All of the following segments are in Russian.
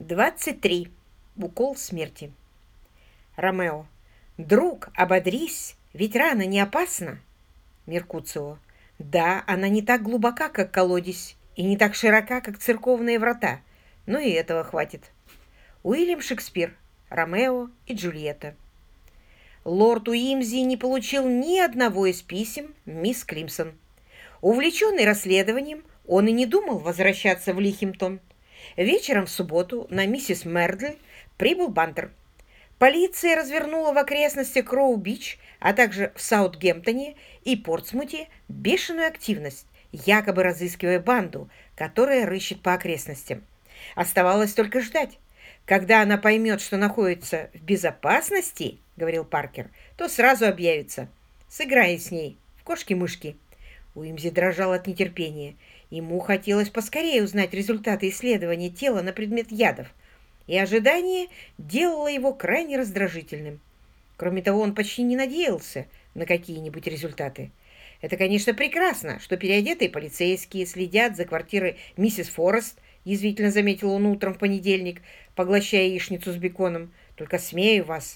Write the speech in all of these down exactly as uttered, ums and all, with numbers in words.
двадцать три. Укол смерти. Ромео. Друг, ободрись, ведь рана не опасна. Меркуцио. Да, она не так глубока, как колодезь, и не так широка, как церковные врата, но и этого хватит. Уильям Шекспир. Ромео и Джульетта. Лорд Уимзи не получил ни одного из писем мисс Климсон. Увлеченный расследованием, он и не думал возвращаться в Лихимтон. Вечером в субботу на миссис Мердль прибыл Бантер. Полиция развернула в окрестностях Кроу-Бич, а также в Саутгемптоне и Портсмуте бешеную активность, якобы разыскивая банду, которая рыщет по окрестностям. Оставалось только ждать. Когда она поймет, что находится в безопасности, говорил Паркер, то сразу объявится. Сыграй с ней в кошки-мышки. Уимзи дрожал от нетерпения. Ему хотелось поскорее узнать результаты исследования тела на предмет ядов, и ожидание делало его крайне раздражительным. Кроме того, он почти не надеялся на какие-нибудь результаты. Это, конечно, прекрасно, что переодетые полицейские следят за квартирой миссис Форест, язвительно заметил он утром в понедельник, поглощая яичницу с беконом. Только смею вас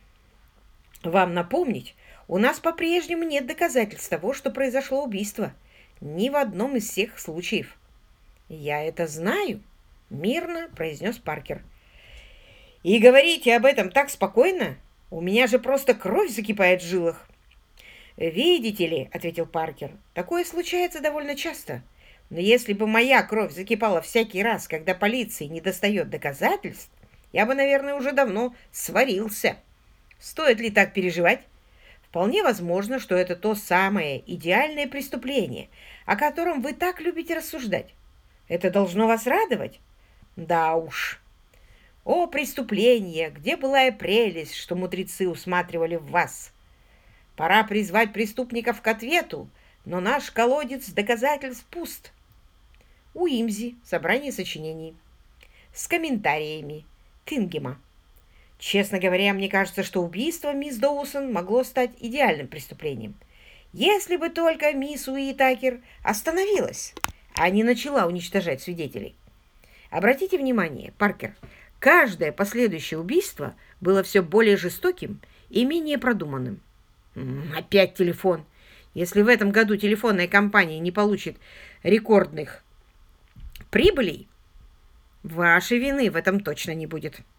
вам напомнить, у нас по-прежнему нет доказательств того, что произошло убийство. Ни в одном из всех случаев. «Я это знаю», — мирно произнес Паркер. «И говорите об этом так спокойно? У меня же просто кровь закипает в жилах». «Видите ли», — ответил Паркер, — «такое случается довольно часто. Но если бы моя кровь закипала всякий раз, когда полиции не достает доказательств, я бы, наверное, уже давно сварился. Стоит ли так переживать? Вполне возможно, что это то самое идеальное преступление, о котором вы так любите рассуждать. Это должно вас радовать? Да уж. О, преступление! Где была и прелесть, что мудрецы усматривали в вас? Пора призвать преступников к ответу, но наш колодец доказательств пуст. Уимзи. Собрание сочинений. С комментариями. Тингема. Честно говоря, мне кажется, что убийство мисс Доусон могло стать идеальным преступлением. Если бы только мисс Уитакер остановилась, а не начала уничтожать свидетелей. Обратите внимание, Паркер, каждое последующее убийство было все более жестоким и менее продуманным. Опять телефон. Если в этом году телефонная компания не получит рекордных прибылей, вашей вины в этом точно не будет.